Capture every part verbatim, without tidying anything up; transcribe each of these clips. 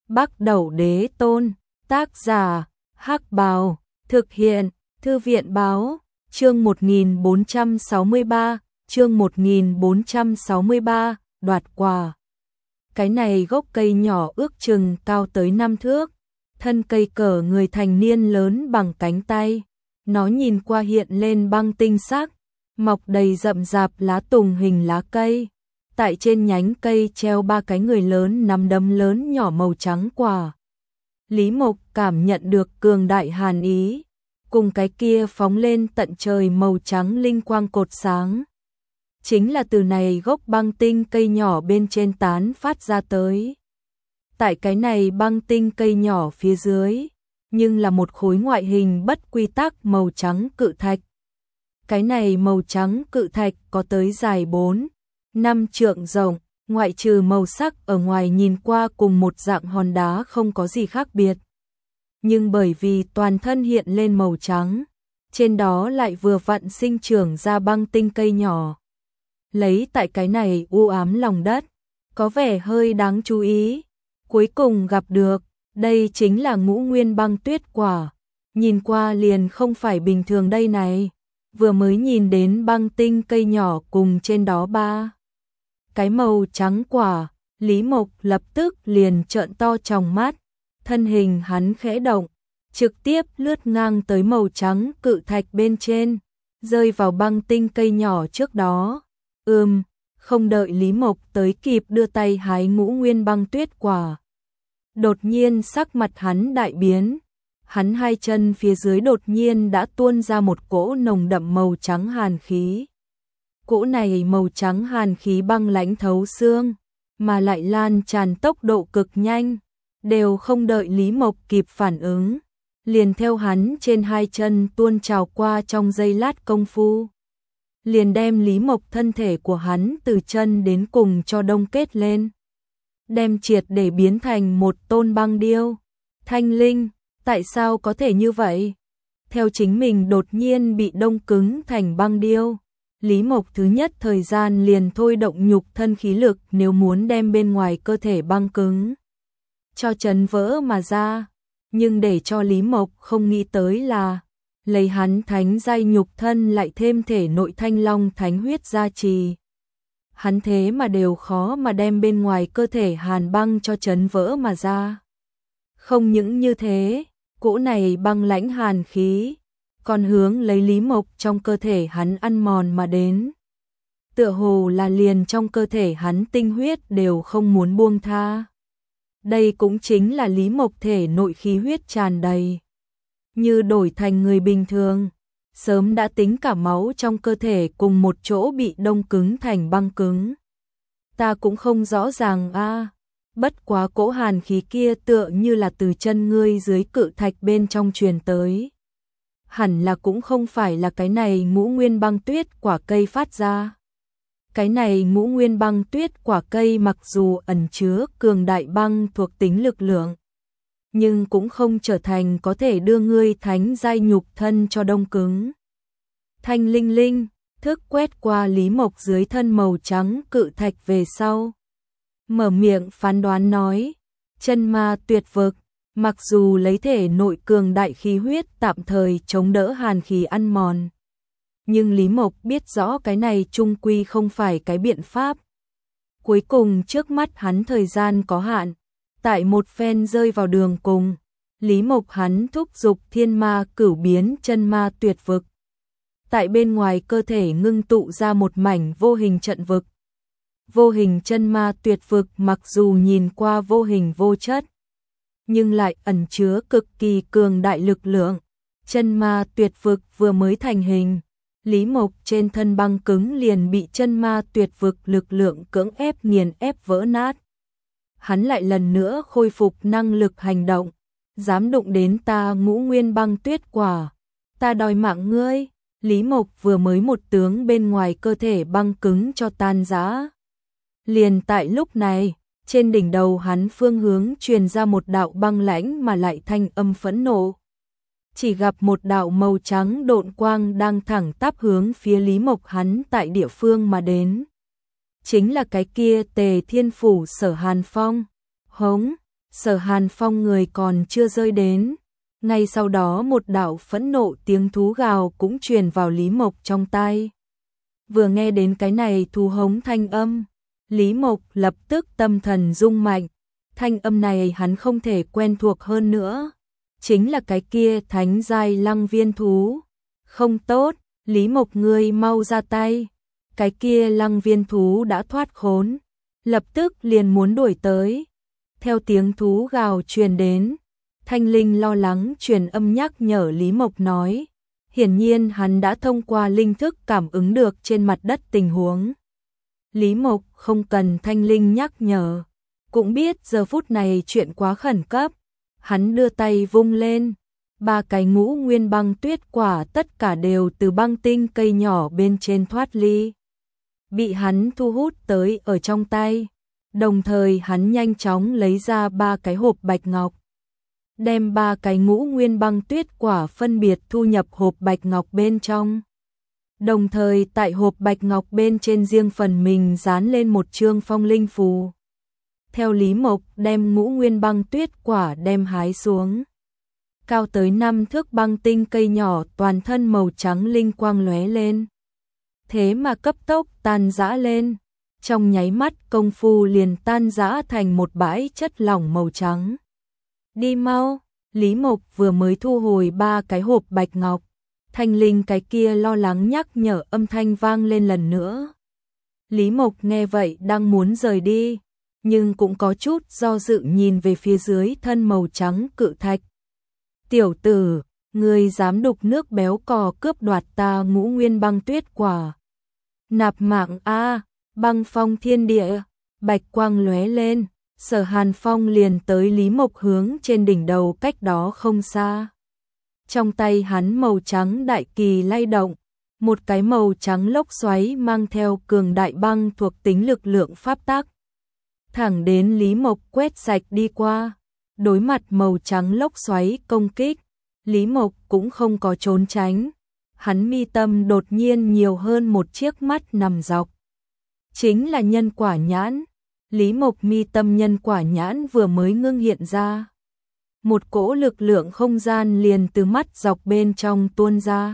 Bắc Đẩu Đế Tôn, tác giả, Hắc Bào, thực hiện, Thư viện Báo, chương một nghìn bốn trăm sáu mươi ba, chương một nghìn bốn trăm sáu mươi ba, đoạt quà. Cái này gốc cây nhỏ ước chừng cao tới năm thước, thân cây cỡ người thành niên lớn bằng cánh tay, nó nhìn qua hiện lên băng tinh sắc, mọc đầy rậm rạp lá tùng hình lá cây. Tại trên nhánh cây treo ba cái người lớn nắm đấm lớn nhỏ màu trắng quả. Lý Mộc cảm nhận được cường đại hàn ý, cùng cái kia phóng lên tận trời màu trắng linh quang cột sáng. Chính là từ này gốc băng tinh cây nhỏ bên trên tán phát ra tới. Tại cái này băng tinh cây nhỏ phía dưới, nhưng là một khối ngoại hình bất quy tắc màu trắng cự thạch. Cái này màu trắng cự thạch có tới dài bốn, năm trượng rộng, ngoại trừ màu sắc ở ngoài nhìn qua cùng một dạng hòn đá không có gì khác biệt. Nhưng bởi vì toàn thân hiện lên màu trắng, trên đó lại vừa vặn sinh trưởng ra băng tinh cây nhỏ. Lấy tại cái này u ám lòng đất, có vẻ hơi đáng chú ý. Cuối cùng gặp được, đây chính là ngũ nguyên băng tuyết quả. Nhìn qua liền không phải bình thường đây này. Vừa mới nhìn đến băng tinh cây nhỏ cùng trên đó ba cái màu trắng quả, Lý Mộc lập tức liền trợn to tròng mắt, thân hình hắn khẽ động, trực tiếp lướt ngang tới màu trắng cự thạch bên trên, rơi vào băng tinh cây nhỏ trước đó. Ừm, không đợi Lý Mộc tới kịp đưa tay hái ngũ nguyên băng tuyết quả. Đột nhiên sắc mặt hắn đại biến, hắn hai chân phía dưới đột nhiên đã tuôn ra một cỗ nồng đậm màu trắng hàn khí. Cỗ này màu trắng hàn khí băng lãnh thấu xương, mà lại lan tràn tốc độ cực nhanh, đều không đợi Lý Mộc kịp phản ứng, liền theo hắn trên hai chân tuôn trào qua trong giây lát công phu. Liền đem Lý Mộc thân thể của hắn từ chân đến cùng cho đông kết lên, đem triệt để biến thành một tôn băng điêu. Thanh Linh, tại sao có thể như vậy? Theo chính mình đột nhiên bị đông cứng thành băng điêu, Lý Mộc thứ nhất thời gian liền thôi động nhục thân khí lực nếu muốn đem bên ngoài cơ thể băng cứng cho chấn vỡ mà ra. Nhưng để cho Lý Mộc không nghĩ tới là lấy hắn thánh giai nhục thân lại thêm thể nội thanh long thánh huyết gia trì, hắn thế mà đều khó mà đem bên ngoài cơ thể hàn băng cho chấn vỡ mà ra. Không những như thế, cỗ này băng lãnh hàn khí còn hướng lấy Lý Mộc trong cơ thể hắn ăn mòn mà đến. Tựa hồ là liền trong cơ thể hắn tinh huyết đều không muốn buông tha. Đây cũng chính là Lý Mộc thể nội khí huyết tràn đầy. Như đổi thành người bình thường, sớm đã tính cả máu trong cơ thể cùng một chỗ bị đông cứng thành băng cứng. Ta cũng không rõ ràng a, bất quá cỗ hàn khí kia tựa như là từ chân ngươi dưới cự thạch bên trong truyền tới. Hẳn là cũng không phải là cái này ngũ nguyên băng tuyết quả cây phát ra. Cái này ngũ nguyên băng tuyết quả cây mặc dù ẩn chứa cường đại băng thuộc tính lực lượng, nhưng cũng không trở thành có thể đưa ngươi thánh giai nhục thân cho đông cứng. Thanh Linh Linh thức quét qua Lý Mộc dưới thân màu trắng cự thạch về sau, mở miệng phán đoán nói, chân ma tuyệt vực. Mặc dù lấy thể nội cường đại khí huyết tạm thời chống đỡ hàn khí ăn mòn, nhưng Lý Mộc biết rõ cái này chung quy không phải cái biện pháp. Cuối cùng trước mắt hắn thời gian có hạn, tại một phen rơi vào đường cùng, Lý Mộc hắn thúc giục thiên ma cửu biến chân ma tuyệt vực. Tại bên ngoài cơ thể ngưng tụ ra một mảnh vô hình trận vực. Vô hình chân ma tuyệt vực mặc dù nhìn qua vô hình vô chất, nhưng lại ẩn chứa cực kỳ cường đại lực lượng. Chân ma tuyệt vực vừa mới thành hình, Lý Mộc trên thân băng cứng liền bị chân ma tuyệt vực lực lượng cưỡng ép nghiền ép vỡ nát. Hắn lại lần nữa khôi phục năng lực hành động, dám đụng đến ta ngũ nguyên băng tuyết quả, ta đòi mạng ngươi. Lý Mộc vừa mới một tướng bên ngoài cơ thể băng cứng cho tan rã. Liền tại lúc này, trên đỉnh đầu hắn phương hướng truyền ra một đạo băng lãnh mà lại thanh âm phẫn nộ. Chỉ gặp một đạo màu trắng độn quang đang thẳng tắp hướng phía Lý Mộc hắn tại địa phương mà đến. Chính là cái kia Tề Thiên Phủ Sở Hàn Phong. Hống, Sở Hàn Phong người còn chưa rơi đến. Ngay sau đó một đạo phẫn nộ tiếng thú gào cũng truyền vào Lý Mộc trong tai. Vừa nghe đến cái này thú hống thanh âm, Lý Mộc lập tức tâm thần rung mạnh. Thanh âm này hắn không thể quen thuộc hơn nữa. Chính là cái kia thánh giai lăng viên thú. Không tốt, Lý Mộc ngươi mau ra tay. Cái kia lăng viên thú đã thoát khốn. Lập tức liền muốn đuổi tới. Theo tiếng thú gào truyền đến, Thanh Linh lo lắng truyền âm nhắc nhở Lý Mộc nói. Hiển nhiên hắn đã thông qua linh thức cảm ứng được trên mặt đất tình huống. Lý Mộc không cần Thanh Linh nhắc nhở, cũng biết giờ phút này chuyện quá khẩn cấp. Hắn đưa tay vung lên, ba cái ngũ nguyên băng tuyết quả tất cả đều từ băng tinh cây nhỏ bên trên thoát ly, bị hắn thu hút tới ở trong tay. Đồng thời hắn nhanh chóng lấy ra ba cái hộp bạch ngọc, đem ba cái ngũ nguyên băng tuyết quả phân biệt thu nhập hộp bạch ngọc bên trong. Đồng thời tại hộp bạch ngọc bên trên riêng phần mình dán lên một chương phong linh phù. Theo Lý Mộc đem ngũ nguyên băng tuyết quả đem hái xuống. Cao tới năm thước băng tinh cây nhỏ toàn thân màu trắng linh quang lóe lên. Thế mà cấp tốc tan rã lên. Trong nháy mắt công phu liền tan rã thành một bãi chất lỏng màu trắng. Đi mau, Lý Mộc vừa mới thu hồi ba cái hộp bạch ngọc. Thanh Linh cái kia lo lắng nhắc nhở âm thanh vang lên lần nữa. Lý Mộc nghe vậy đang muốn rời đi, nhưng cũng có chút do dự nhìn về phía dưới thân màu trắng cự thạch. Tiểu tử, ngươi dám đục nước béo cò cướp đoạt ta ngũ nguyên băng tuyết quả. Nạp mạng a, băng phong thiên địa, bạch quang lóe lên, Sở Hàn Phong liền tới Lý Mộc hướng trên đỉnh đầu cách đó không xa. Trong tay hắn màu trắng đại kỳ lay động, một cái màu trắng lốc xoáy mang theo cường đại băng thuộc tính lực lượng pháp tắc. Thẳng đến Lý Mộc quét sạch đi qua, đối mặt màu trắng lốc xoáy công kích, Lý Mộc cũng không có trốn tránh. Hắn mi tâm đột nhiên nhiều hơn một chiếc mắt nằm dọc. Chính là nhân quả nhãn. Lý Mộc mi tâm nhân quả nhãn vừa mới ngưng hiện ra. Một cỗ lực lượng không gian liền từ mắt dọc bên trong tuôn ra,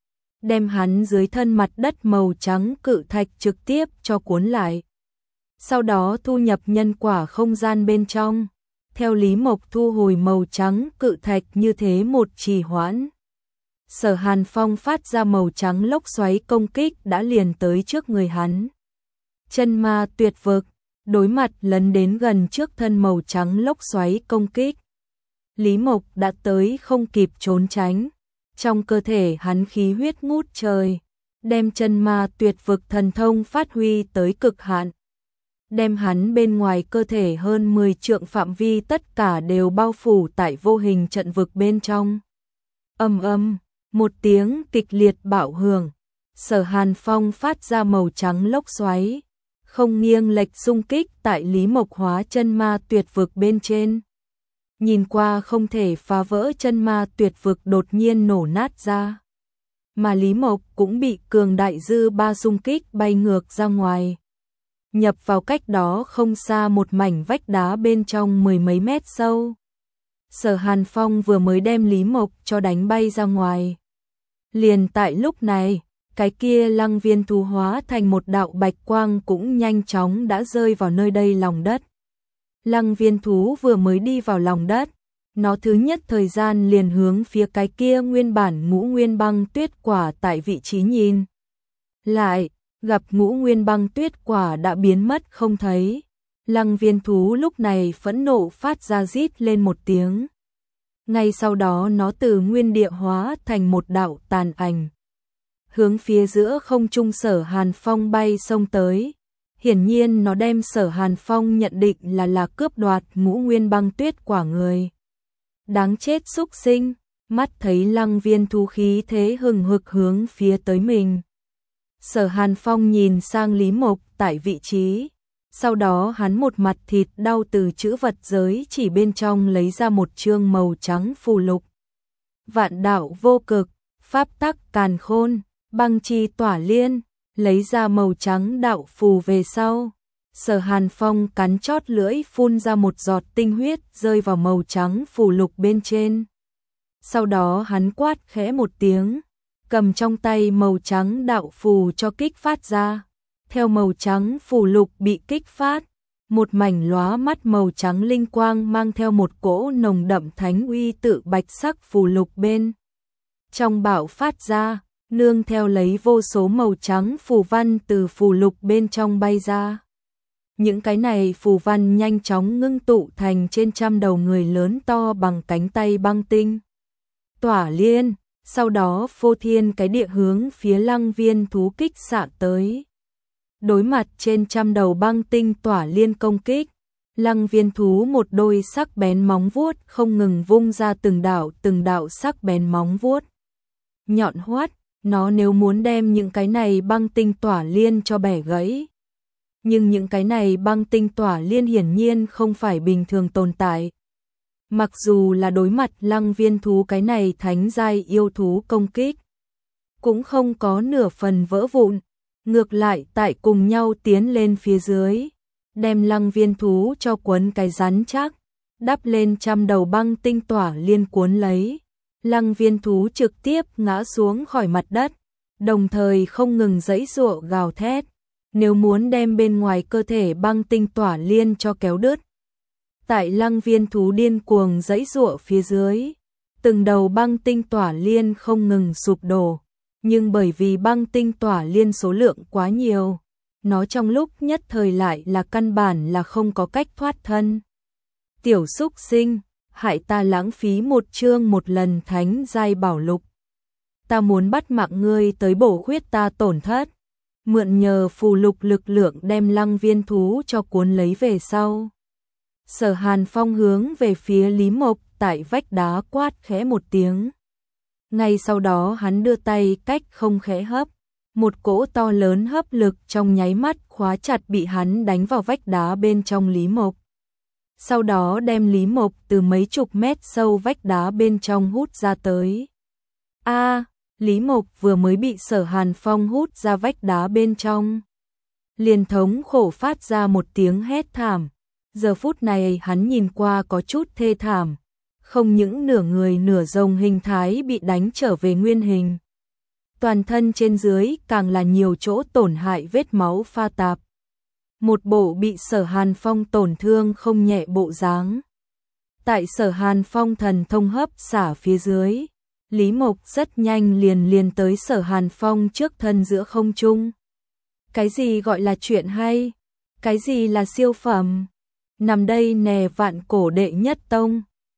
đem hắn dưới thân mặt đất màu trắng cự thạch trực tiếp cho cuốn lại. Sau đó thu nhập nhân quả không gian bên trong. Theo Lý Mộc thu hồi màu trắng cự thạch như thế một trì hoãn, Sở Hàn Phong phát ra màu trắng lốc xoáy công kích đã liền tới trước người hắn. Chân ma tuyệt vực, đối mặt lấn đến gần trước thân màu trắng lốc xoáy công kích. Lý Mộc đã tới không kịp trốn tránh. Trong cơ thể hắn khí huyết ngút trời, đem chân ma tuyệt vực thần thông phát huy tới cực hạn. Đem hắn bên ngoài cơ thể hơn mười trượng phạm vi tất cả đều bao phủ tại vô hình trận vực bên trong. Ầm ầm, một tiếng kịch liệt bạo hưởng, Sở Hàn Phong phát ra màu trắng lốc xoáy, không nghiêng lệch xung kích tại Lý Mộc hóa chân ma tuyệt vực bên trên. Nhìn qua không thể phá vỡ chân ma tuyệt vực đột nhiên nổ nát ra. Mà Lý Mộc cũng bị cường đại dư ba xung kích bay ngược ra ngoài. Nhập vào cách đó không xa một mảnh vách đá bên trong mười mấy mét sâu. Sở Hàn Phong vừa mới đem Lý Mộc cho đánh bay ra ngoài. Liền tại lúc này, cái kia lăng viên thú hóa thành một đạo bạch quang cũng nhanh chóng đã rơi vào nơi đây lòng đất. Lăng viên thú vừa mới đi vào lòng đất, nó thứ nhất thời gian liền hướng phía cái kia nguyên bản ngũ nguyên băng tuyết quả tại vị trí nhìn. Lại, gặp ngũ nguyên băng tuyết quả đã biến mất không thấy. Lăng viên thú lúc này phẫn nộ phát ra rít lên một tiếng. Ngay sau đó nó từ nguyên địa hóa thành một đạo tàn ảnh. Hướng phía giữa không trung Sở Hàn Phong bay xông tới. Hiển nhiên nó đem Sở Hàn Phong nhận định là là cướp đoạt ngũ nguyên băng tuyết quả người. Đáng chết xúc sinh, mắt thấy lăng viên thú khí thế hừng hực hướng phía tới mình. Sở Hàn Phong nhìn sang Lý Mộc tại vị trí. Sau đó hắn một mặt thịt đau từ chữ vật giới chỉ bên trong lấy ra một chương màu trắng phù lục. Vạn đạo vô cực, pháp tắc càn khôn, băng chi tỏa liên, lấy ra màu trắng đạo phù về sau. Sở Hàn Phong cắn chót lưỡi phun ra một giọt tinh huyết rơi vào màu trắng phù lục bên trên. Sau đó hắn quát khẽ một tiếng, cầm trong tay màu trắng đạo phù cho kích phát ra. Theo màu trắng phù lục bị kích phát, một mảnh lóa mắt màu trắng linh quang mang theo một cỗ nồng đậm thánh uy tự bạch sắc phù lục bên trong bạo phát ra, nương theo lấy vô số màu trắng phù văn từ phù lục bên trong bay ra. Những cái này phù văn nhanh chóng ngưng tụ thành trên trăm đầu người lớn to bằng cánh tay băng tinh tỏa liên, sau đó phô thiên cái địa hướng phía Lăng Viên thú kích xạ tới. Đối mặt trên trăm đầu băng tinh tỏa liên công kích, Lăng Viên thú một đôi sắc bén móng vuốt không ngừng vung ra từng đạo từng đạo sắc bén móng vuốt nhọn hoắt, nó nếu muốn đem những cái này băng tinh tỏa liên cho bẻ gãy. Nhưng những cái này băng tinh tỏa liên hiển nhiên không phải bình thường tồn tại. Mặc dù là đối mặt Lăng Viên thú cái này thánh giai yêu thú công kích, cũng không có nửa phần vỡ vụn, ngược lại tại cùng nhau tiến lên phía dưới, đem Lăng Viên thú cho cuốn cái rắn chắc, đắp lên trăm đầu băng tinh tỏa liên cuốn lấy. Lăng Viên thú trực tiếp ngã xuống khỏi mặt đất, đồng thời không ngừng giãy giụa gào thét, nếu muốn đem bên ngoài cơ thể băng tinh tỏa liên cho kéo đứt. Tại Lăng Viên thú điên cuồng giãy giụa phía dưới, từng đầu băng tinh tỏa liên không ngừng sụp đổ, nhưng bởi vì băng tinh tỏa liên số lượng quá nhiều, nó trong lúc nhất thời lại là căn bản là không có cách thoát thân. Tiểu xúc sinh, hại ta lãng phí một chương một lần thánh giai bảo lục. Ta muốn bắt mạng ngươi tới bổ khuyết ta tổn thất. Mượn nhờ phù lục lực lượng đem Lăng Viên thú cho cuốn lấy về sau. Sở Hàn Phong hướng về phía Lý Mộc tại vách đá quát khẽ một tiếng. Ngay sau đó hắn đưa tay cách không khẽ hấp, một cỗ to lớn hấp lực trong nháy mắt khóa chặt bị hắn đánh vào vách đá bên trong Lý Mộc. Sau đó đem Lý Mộc từ mấy chục mét sâu vách đá bên trong hút ra tới. A, Lý Mộc vừa mới bị Sở Hàn Phong hút ra vách đá bên trong, liền thống khổ phát ra một tiếng hét thảm. Giờ phút này hắn nhìn qua có chút thê thảm, không những nửa người nửa rồng hình thái bị đánh trở về nguyên hình, toàn thân trên dưới càng là nhiều chỗ tổn hại vết máu pha tạp. Một bộ bị Sở Hàn Phong tổn thương không nhẹ bộ dáng. Tại Sở Hàn Phong thần thông hấp xả phía dưới, Lý Mộc rất nhanh liền liền tới Sở Hàn Phong trước thân giữa không trung. Cái gì gọi là chuyện hay? Cái gì là siêu phẩm? Nằm đây nè vạn cổ đệ nhất tông.